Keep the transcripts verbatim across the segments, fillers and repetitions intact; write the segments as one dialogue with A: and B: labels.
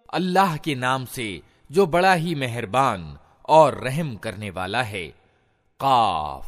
A: अल्लाह के नाम से जो बड़ा ही मेहरबान और रहम करने वाला है। काफ,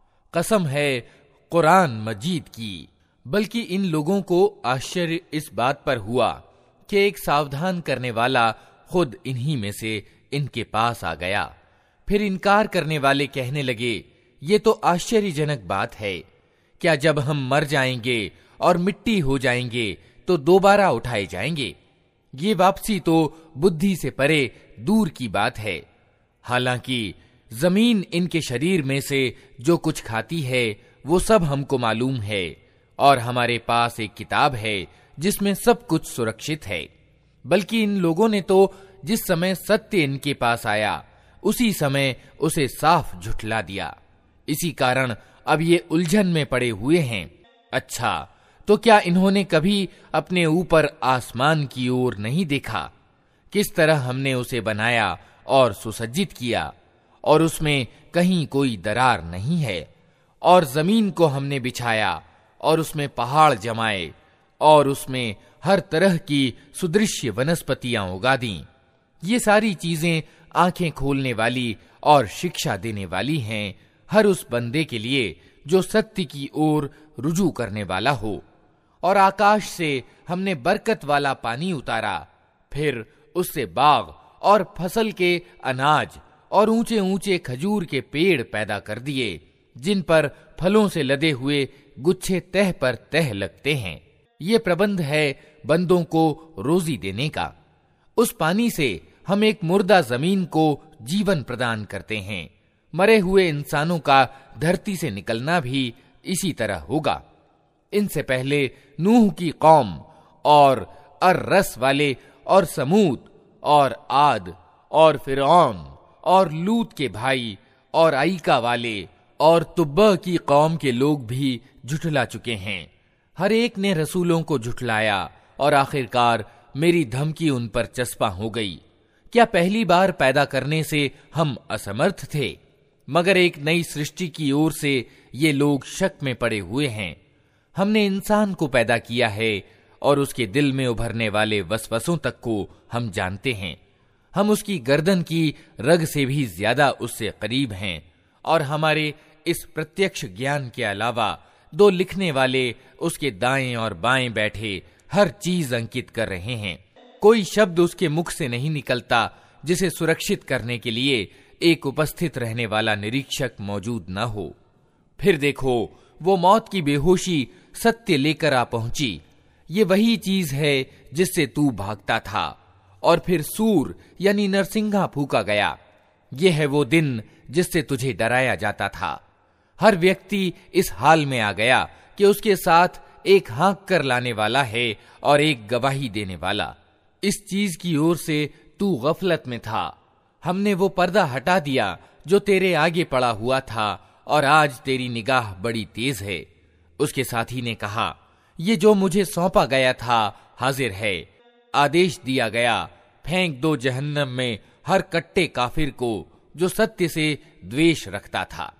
A: कसम है कुरान मजीद की। बल्कि इन लोगों को आश्चर्य इस बात पर हुआ कि एक सावधान करने वाला खुद इन्हीं में से इनके पास आ गया। फिर इनकार करने वाले कहने लगे, ये तो आश्चर्यजनक बात है। क्या जब हम मर जाएंगे और मिट्टी हो जाएंगे तो दोबारा उठाए जाएंगे? ये वापसी तो बुद्धि से परे दूर की बात है। हालांकि जमीन इनके शरीर में से जो कुछ खाती है वो सब हमको मालूम है, और हमारे पास एक किताब है जिसमें सब कुछ सुरक्षित है। बल्कि इन लोगों ने तो जिस समय सत्य इनके पास आया उसी समय उसे साफ झुठला दिया। इसी कारण अब ये उलझन में पड़े हुए हैं। अच्छा, तो क्या इन्होंने कभी अपने ऊपर आसमान की ओर नहीं देखा? किस तरह हमने उसे बनाया और सुसज्जित किया, और उसमें कहीं कोई दरार नहीं है। और जमीन को हमने बिछाया और उसमें पहाड़ जमाए और उसमें हर तरह की सुदृश्य वनस्पतियां उगा दी। ये सारी चीजें आंखें खोलने वाली और शिक्षा देने वाली हैं हर उस बंदे के लिए जो सत्य की ओर रुजू करने वाला हो। और आकाश से हमने बरकत वाला पानी उतारा, फिर उससे बाग और फसल के अनाज और ऊंचे ऊंचे खजूर के पेड़ पैदा कर दिए, जिन पर फलों से लदे हुए गुच्छे तह पर तह लगते हैं। ये प्रबंध है बंदों को रोजी देने का। उस पानी से हम एक मुर्दा जमीन को जीवन प्रदान करते हैं। मरे हुए इंसानों का धरती से निकलना भी इसी तरह होगा। इनसे पहले नूह की कौम और अर-रस वाले और समूद और आद और फिरौन और लूत के भाई और आईका वाले और तुब्बा की कौम के लोग भी झुठला चुके हैं। हर एक ने रसूलों को झुठलाया और आखिरकार मेरी धमकी उन पर चस्पा हो गई। क्या पहली बार पैदा करने से हम असमर्थ थे? मगर एक नई सृष्टि की ओर से ये लोग शक में पड़े हुए हैं। हमने इंसान को पैदा किया है और उसके दिल में उभरने वाले वसवसों तक को हम जानते हैं। हम उसकी गर्दन की रग से भी ज्यादा उससे करीब हैं, और हमारे इस प्रत्यक्ष ज्ञान के अलावा दो लिखने वाले उसके दाएं और बाएं बैठे हर चीज अंकित कर रहे हैं। कोई शब्द उसके मुख से नहीं निकलता जिसे सुरक्षित करने के लिए एक उपस्थित रहने वाला निरीक्षक मौजूद न हो। फिर देखो, वो मौत की बेहोशी सत्य लेकर आ पहुंची। ये वही चीज है जिससे तू भागता था। और फिर सूर यानी नरसिंगा फूका गया। ये है वो दिन जिससे तुझे डराया जाता था। हर व्यक्ति इस हाल में आ गया कि उसके साथ एक हाँक कर लाने वाला है और एक गवाही देने वाला। इस चीज की ओर से तू गफलत में था। हमने वो पर्दा हटा दिया जो तेरे आगे पड़ा हुआ था, और आज तेरी निगाह बड़ी तेज है। उसके साथी ने कहा, ये जो मुझे सौंपा गया था हाजिर है। आदेश दिया गया, फेंक दो जहन्नम में हर कट्टे काफिर को जो सत्य से द्वेष रखता था,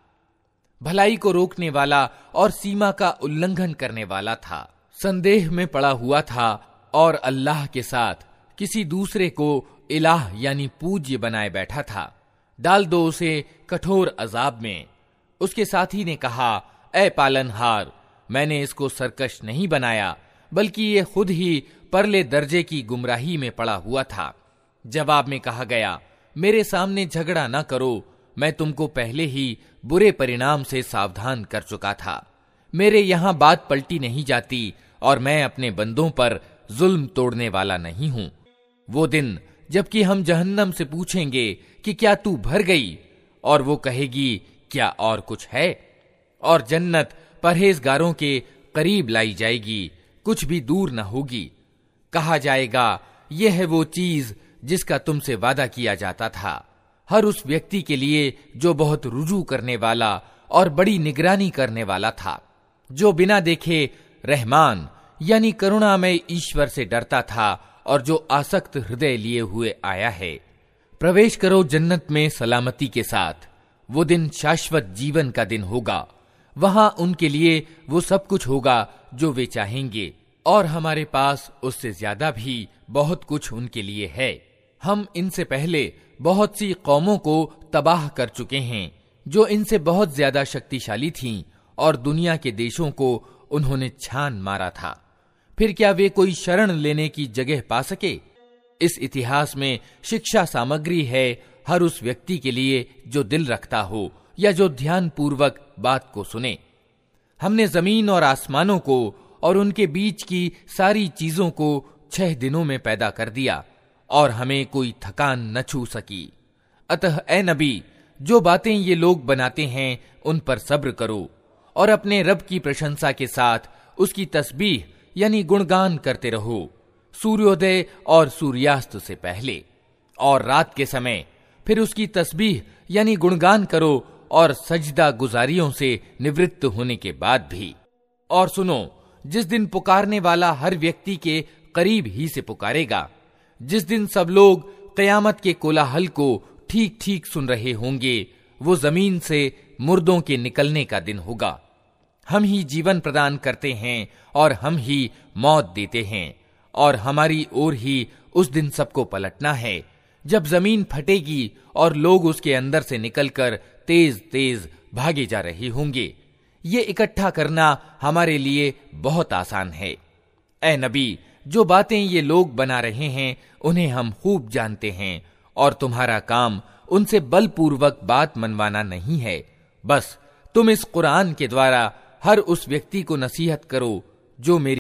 A: भलाई को रोकने वाला और सीमा का उल्लंघन करने वाला था, संदेह में पड़ा हुआ था और अल्लाह के साथ किसी दूसरे को इलाह यानी पूज्य बनाए बैठा था। डाल दो उसे कठोर अजाब में। उसके साथी ने कहा, ऐ पालनहार, मैंने इसको सरकश नहीं बनाया, बल्कि ये खुद ही परले दर्जे की गुमराही में पड़ा हुआ था। जवाब में कहा गया, मेरे सामने झगड़ा न करो, मैं तुमको पहले ही बुरे परिणाम से सावधान कर चुका था। मेरे यहाँ बात पलटी नहीं जाती और मैं अपने बंदों पर जुल्म तोड़ने वाला नहीं हूँ। वो दिन जबकि हम जहन्नम से पूछेंगे कि क्या तू भर गई, और वो कहेगी क्या और कुछ है, और जन्नत परहेजगारों के करीब लाई जाएगी, कुछ भी दूर न होगी। कहा जाएगा, यह है वो चीज जिसका तुमसे वादा किया जाता था, हर उस व्यक्ति के लिए जो बहुत रुजू करने वाला और बड़ी निगरानी करने वाला था, जो बिना देखे रहमान यानी करुणामय ईश्वर से डरता था और जो आसक्त हृदय लिए हुए आया है। प्रवेश करो जन्नत में सलामती के साथ। वो दिन शाश्वत जीवन का दिन होगा। वहां उनके लिए वो सब कुछ होगा जो वे चाहेंगे। और हमारे पास उससे ज्यादा भी बहुत कुछ उनके लिए है। हम इनसे पहले बहुत सी कौमों को तबाह कर चुके हैं जो इनसे बहुत ज्यादा शक्तिशाली थीं और दुनिया के देशों को उन्होंने छान मारा था। फिर क्या वे कोई शरण लेने की जगह पा सके? इस इतिहास में शिक्षा सामग्री है हर उस व्यक्ति के लिए जो दिल रखता हो या जो ध्यान पूर्वक बात को सुने। हमने जमीन और आसमानों को और उनके बीच की सारी चीजों को छह दिनों में पैदा कर दिया और हमें कोई थकान न छू सकी। अतः ए नबी, जो बातें ये लोग बनाते हैं उन पर सब्र करो और अपने रब की प्रशंसा के साथ उसकी तस्बीह यानी गुणगान करते रहो, सूर्योदय और सूर्यास्त से पहले और रात के समय। फिर उसकी तस्बीह यानी गुणगान करो और सजदा गुजारियों से निवृत्त होने के बाद भी। और सुनो, जिस दिन पुकारने वाला हर व्यक्ति के करीब ही से पुकारेगा, जिस दिन सब लोग कयामत के कोलाहल को ठीक ठीक सुन रहे होंगे, वो जमीन से मुर्दों के निकलने का दिन होगा। हम ही जीवन प्रदान करते हैं और हम ही मौत देते हैं और हमारी ओर ही उस दिन सबको पलटना है, जब जमीन फटेगी और लोग उसके अंदर से निकलकर तेज तेज भागे जा रहे होंगे। ये इकट्ठा करना हमारे लिए बहुत आसान है। ए नबी, जो बातें ये लोग बना रहे हैं उन्हें हम खूब जानते हैं और तुम्हारा काम उनसे बलपूर्वक बात मनवाना नहीं है। बस तुम इस कुरान के द्वारा हर उस व्यक्ति को नसीहत करो जो मेरी